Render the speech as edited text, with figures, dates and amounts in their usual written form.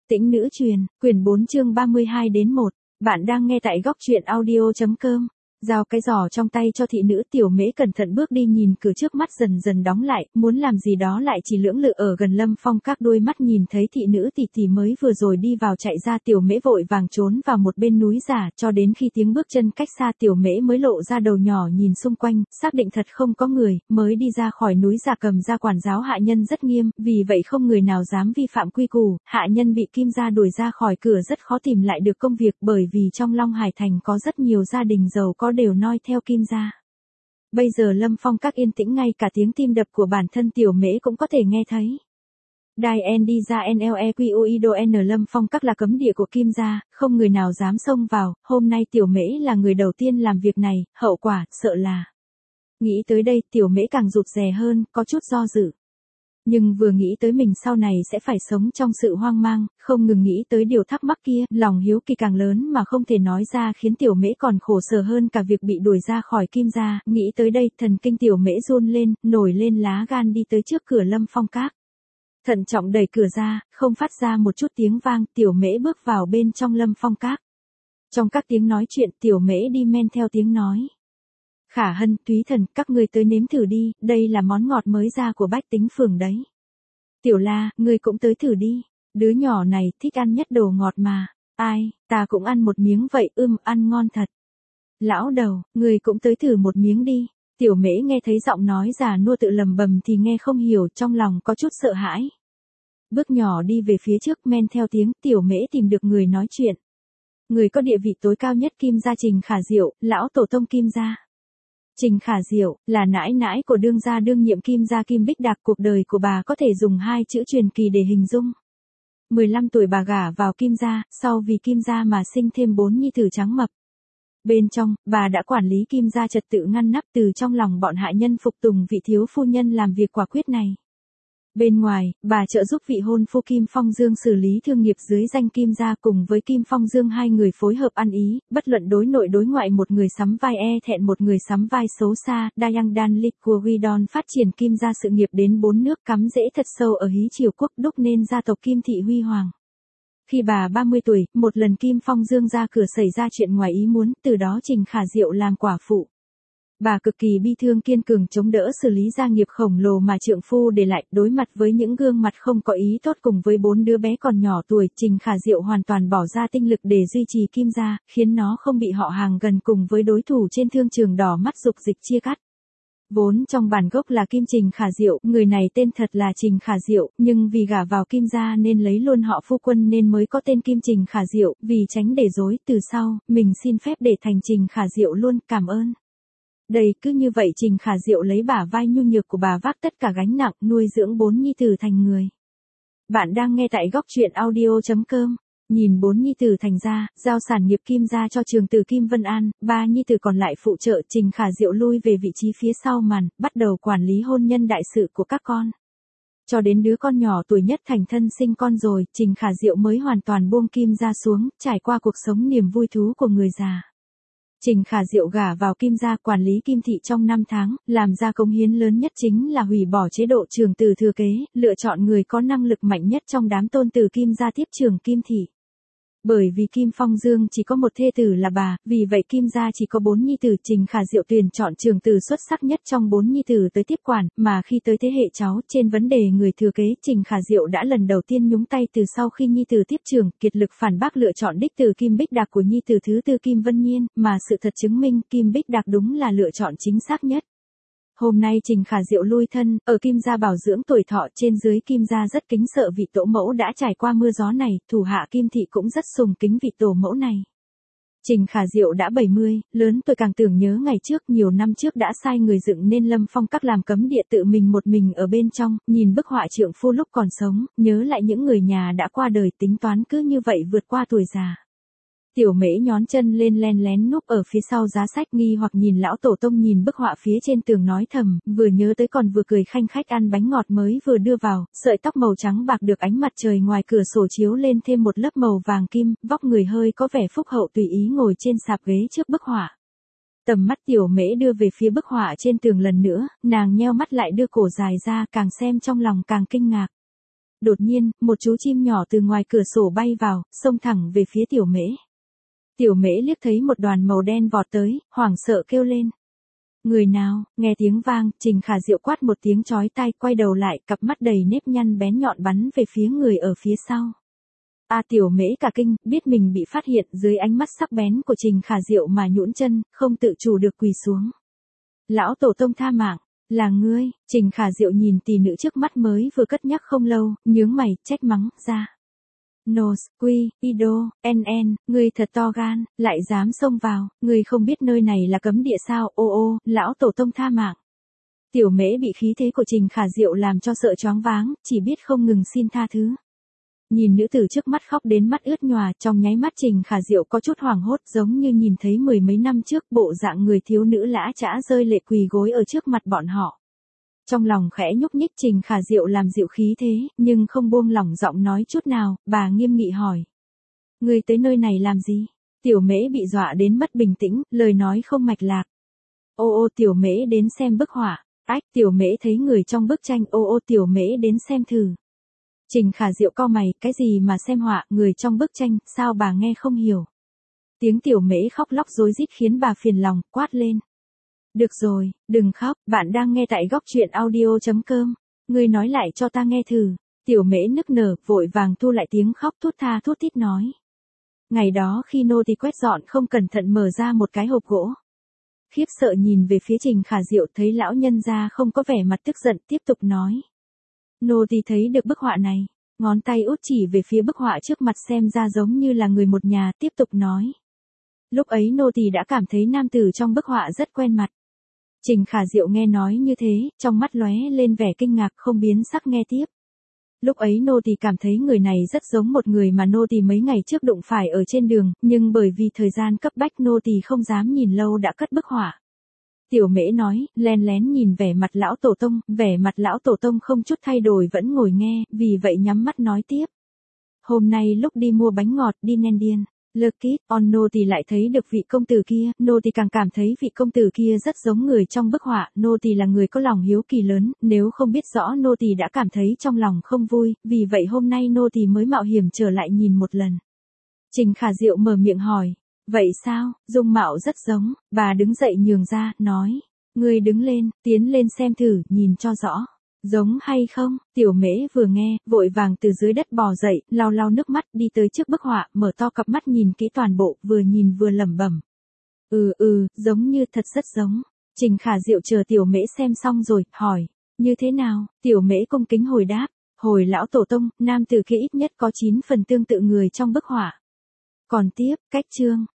Tĩnh nữ truyền, quyển 4 chương 32 đến 1. Bạn đang nghe tại góc truyện audio.com. Giao cái giỏ trong tay cho thị nữ. Tiểu Mễ cẩn thận bước đi, nhìn cửa trước mắt dần dần đóng lại, muốn làm gì đó lại chỉ lưỡng lự ở gần Lâm Phong Các. Đôi mắt nhìn thấy thị nữ tỷ tỷ mới vừa rồi đi vào chạy ra, Tiểu Mễ vội vàng trốn vào một bên núi giả, cho đến khi tiếng bước chân cách xa, Tiểu Mễ mới lộ ra đầu nhỏ nhìn xung quanh, xác định thật không có người, mới đi ra khỏi núi giả. Cầm ra quản giáo hạ nhân rất nghiêm, vì vậy không người nào dám vi phạm quy củ. Hạ nhân bị Kim gia đuổi ra khỏi cửa rất khó tìm lại được công việc, bởi vì trong Long Hải Thành có rất nhiều gia đình giàu có đều noi theo Kim gia. Bây giờ Lâm Phong Các yên tĩnh, ngay cả tiếng tim đập của bản thân Tiểu Mễ cũng có thể nghe thấy. Đài N đi ra NLEQUIDON. Lâm Phong Các là cấm địa của Kim gia, không người nào dám xông vào. Hôm nay Tiểu Mễ là người đầu tiên làm việc này, hậu quả sợ là. Nghĩ tới đây, Tiểu Mễ càng rụt rè hơn, có chút do dự. Nhưng vừa nghĩ tới mình sau này sẽ phải sống trong sự hoang mang, không ngừng nghĩ tới điều thắc mắc kia, lòng hiếu kỳ càng lớn mà không thể nói ra, khiến Tiểu Mễ còn khổ sở hơn cả việc bị đuổi ra khỏi Kim gia. Nghĩ tới đây, thần kinh Tiểu Mễ run lên, nổi lên lá gan đi tới trước cửa Lâm Phong Các. Thận trọng đẩy cửa ra, không phát ra một chút tiếng vang, Tiểu Mễ bước vào bên trong Lâm Phong Các. Trong các tiếng nói chuyện, Tiểu Mễ đi men theo tiếng nói. Khả Hân, Túy Thần, các ngươi tới nếm thử đi, đây là món ngọt mới ra của Bách Tính Phường đấy. Tiểu La, ngươi cũng tới thử đi, đứa nhỏ này thích ăn nhất đồ ngọt mà. Ai, ta cũng ăn một miếng vậy, ăn ngon thật. Lão đầu, ngươi cũng tới thử một miếng đi. Tiểu Mễ nghe thấy giọng nói già nua tự lầm bầm thì nghe không hiểu, trong lòng có chút sợ hãi. Bước nhỏ đi về phía trước, men theo tiếng, Tiểu Mễ tìm được người nói chuyện. Người có địa vị tối cao nhất Kim gia, Trình Khả Diệu, lão tổ tông Kim gia. Trình Khả Diệu là nãi nãi của đương gia đương nhiệm Kim gia Kim Bích Đạc. Cuộc đời của bà có thể dùng hai chữ truyền kỳ để hình dung. 15 tuổi bà gả vào Kim gia, sau vì Kim gia mà sinh thêm 4 nhi tử trắng mập. Bên trong, bà đã quản lý Kim gia trật tự ngăn nắp, từ trong lòng bọn hạ nhân phục tùng vị thiếu phu nhân làm việc quả quyết này. Bên ngoài, bà trợ giúp vị hôn phu Kim Phong Dương xử lý thương nghiệp dưới danh Kim gia, cùng với Kim Phong Dương hai người phối hợp ăn ý, bất luận đối nội đối ngoại, một người sắm vai thẹn, một người sắm vai xấu xa. Dayang Dan Liquidon phát triển Kim gia sự nghiệp đến 4 nước, cắm rễ thật sâu ở Hí Triều Quốc, đúc nên gia tộc Kim thị huy hoàng. Khi bà 30 tuổi, một lần Kim Phong Dương ra cửa xảy ra chuyện ngoài ý muốn, từ đó Trình Khả Diệu làm quả phụ. Bà cực kỳ bi thương, kiên cường chống đỡ xử lý gia nghiệp khổng lồ mà trượng phu để lại. Đối mặt với những gương mặt không có ý tốt cùng với 4 đứa bé còn nhỏ tuổi, Trình Khả Diệu hoàn toàn bỏ ra tinh lực để duy trì Kim gia, khiến nó không bị họ hàng gần cùng với đối thủ trên thương trường đỏ mắt dục dịch chia cắt. Vốn trong bản gốc là Kim Trình Khả Diệu, người này tên thật là Trình Khả Diệu, nhưng vì gả vào Kim gia nên lấy luôn họ phu Quân nên mới có tên Kim Trình Khả Diệu. Vì tránh để rối, từ sau, mình xin phép để thành Trình Khả Diệu luôn, cảm ơn. Đây, cứ như vậy Trình Khả Diệu lấy bả vai nhu nhược của bà vác tất cả gánh nặng, nuôi dưỡng 4 nhi tử thành người. Bạn đang nghe tại góc truyện audio.com. Nhìn 4 nhi tử thành ra, giao sản nghiệp Kim gia cho trường tử Kim Vân An, 3 nhi tử còn lại phụ trợ. Trình Khả Diệu lui về vị trí phía sau màn, bắt đầu quản lý hôn nhân đại sự của các con. Cho đến đứa con nhỏ tuổi nhất thành thân sinh con rồi, Trình Khả Diệu mới hoàn toàn buông Kim gia xuống, trải qua cuộc sống niềm vui thú của người già. Trình Khả Diệu gả vào Kim gia, quản lý Kim thị trong 5 tháng, làm ra cống hiến lớn nhất chính là hủy bỏ chế độ trưởng tử thừa kế, lựa chọn người có năng lực mạnh nhất trong đám tôn tử Kim gia tiếp trưởng Kim thị. Bởi vì Kim Phong Dương chỉ có một thê tử là bà, vì vậy Kim gia chỉ có 4 nhi tử. Trình Khả Diệu tuyển chọn trưởng tử xuất sắc nhất trong 4 nhi tử tới tiếp quản, mà khi tới thế hệ cháu, trên vấn đề người thừa kế, Trình Khả Diệu đã lần đầu tiên nhúng tay từ sau khi nhi tử tiếp trưởng, kiệt lực phản bác lựa chọn đích tử Kim Bích Đạc của nhi tử thứ tư Kim Vân Nhiên, mà sự thật chứng minh Kim Bích Đạc đúng là lựa chọn chính xác nhất. Hôm nay Trình Khả Diệu lui thân, ở Kim gia bảo dưỡng tuổi thọ, trên dưới Kim gia rất kính sợ vị tổ mẫu đã trải qua mưa gió này, thủ hạ Kim thị cũng rất sùng kính vị tổ mẫu này. Trình Khả Diệu đã 70, lớn tuổi càng tưởng nhớ ngày trước, nhiều năm trước đã sai người dựng nên Lâm Phong Các làm cấm địa, tự mình một mình ở bên trong, nhìn bức họa trượng phu lúc còn sống, nhớ lại những người nhà đã qua đời, tính toán cứ như vậy vượt qua tuổi già. Tiểu Mễ nhón chân lên len lén núp ở phía sau giá sách, nghi hoặc nhìn lão tổ tông nhìn bức họa phía trên tường nói thầm, vừa nhớ tới còn vừa cười khanh khách ăn bánh ngọt mới vừa đưa vào, sợi tóc màu trắng bạc được ánh mặt trời ngoài cửa sổ chiếu lên thêm một lớp màu vàng kim, vóc người hơi có vẻ phúc hậu tùy ý ngồi trên sạp ghế trước bức họa. Tầm mắt Tiểu Mễ đưa về phía bức họa trên tường lần nữa, nàng nheo mắt lại đưa cổ dài ra, càng xem trong lòng càng kinh ngạc. đột nhiên, một chú chim nhỏ từ ngoài cửa sổ bay vào, xông thẳng về phía tiểu mễ. Tiểu mễ liếc thấy một đoàn màu đen vọt tới, hoảng sợ kêu lên. Người nào, nghe tiếng vang, Trình Khả Diệu quát một tiếng chói tai, quay đầu lại, cặp mắt đầy nếp nhăn bén nhọn bắn về phía người ở phía sau. Tiểu mễ cả kinh, biết mình bị phát hiện, dưới ánh mắt sắc bén của Trình Khả Diệu mà nhũn chân, không tự chủ được quỳ xuống. Lão tổ tông tha mạng, là ngươi. Trình Khả Diệu nhìn tỷ nữ trước mắt mới vừa cất nhắc không lâu, nhướng mày, trách mắng, ra. Nos, Quy, Ido, NN, ngươi thật to gan, lại dám xông vào, ngươi không biết nơi này là cấm địa sao, ô, lão tổ tông tha mạng. Tiểu mễ bị khí thế của Trình Khả Diệu làm cho sợ choáng váng, chỉ biết không ngừng xin tha thứ. Nhìn nữ tử trước mắt khóc đến mắt ướt nhòa, trong nháy mắt Trình Khả Diệu có chút hoảng hốt, giống như nhìn thấy mười mấy năm trước bộ dạng người thiếu nữ lã chã rơi lệ quỳ gối ở trước mặt bọn họ. Trong lòng khẽ nhúc nhích, Trình Khả Diệu làm dịu khí thế, nhưng không buông lỏng giọng nói chút nào, bà nghiêm nghị hỏi. Ngươi tới nơi này làm gì? Tiểu mễ bị dọa đến mất bình tĩnh, lời nói không mạch lạc. Ô, tiểu mễ đến xem bức họa. Tiểu mễ thấy người trong bức tranh, ô, tiểu mễ đến xem thử. Trình Khả Diệu cau mày, cái gì mà xem họa, người trong bức tranh, sao bà nghe không hiểu? Tiếng tiểu mễ khóc lóc rối rít khiến bà phiền lòng, quát lên. Được rồi, đừng khóc, bạn đang nghe tại góc truyện audio.com. Ngươi nói lại cho ta nghe thử. Tiểu mễ nức nở, vội vàng thu lại tiếng khóc thút tha thút thít nói. Ngày đó khi nô tỳ quét dọn không cẩn thận mở ra một cái hộp gỗ. Khiếp sợ nhìn về phía Trình Khả Diệu, thấy lão nhân gia không có vẻ mặt tức giận, tiếp tục nói. Nô tỳ thấy được bức họa này, ngón tay út chỉ về phía bức họa trước mặt xem ra giống như là người một nhà, tiếp tục nói. Lúc ấy nô tỳ đã cảm thấy nam tử trong bức họa rất quen mặt. Trình Khả Diệu nghe nói như thế, trong mắt lóe lên vẻ kinh ngạc, không biến sắc nghe tiếp. Lúc ấy nô tỳ cảm thấy người này rất giống một người mà nô tỳ mấy ngày trước đụng phải ở trên đường, nhưng bởi vì thời gian cấp bách nô tỳ không dám nhìn lâu đã cất bức họa. Tiểu mễ nói, len lén nhìn vẻ mặt lão tổ tông, vẻ mặt lão tổ tông không chút thay đổi vẫn ngồi nghe, vì vậy nhắm mắt nói tiếp. Hôm nay lúc đi mua bánh ngọt đi Nendian, Lekit, nô tỳ lại thấy được vị công tử kia, nô tỳ càng cảm thấy vị công tử kia rất giống người trong bức họa, nô tỳ là người có lòng hiếu kỳ lớn, nếu không biết rõ nô tỳ đã cảm thấy trong lòng không vui, vì vậy hôm nay nô tỳ mới mạo hiểm trở lại nhìn một lần. Trình Khả Diệu mở miệng hỏi. Vậy sao, dung mạo rất giống, bà đứng dậy nhường ra, nói. Ngươi đứng lên, tiến lên xem thử, nhìn cho rõ. Giống hay không? Tiểu mễ vừa nghe, vội vàng từ dưới đất bò dậy, lau lau nước mắt, đi tới trước bức họa, mở to cặp mắt nhìn kỹ toàn bộ, vừa nhìn vừa lẩm bẩm. Giống như thật rất giống. Trình Khả Diệu chờ tiểu mễ xem xong rồi, hỏi. Như thế nào? Tiểu mễ cung kính hồi đáp. Hồi lão tổ tông, nam tử kia ít nhất có 9 phần tương tự người trong bức họa. Còn tiếp, cách chương,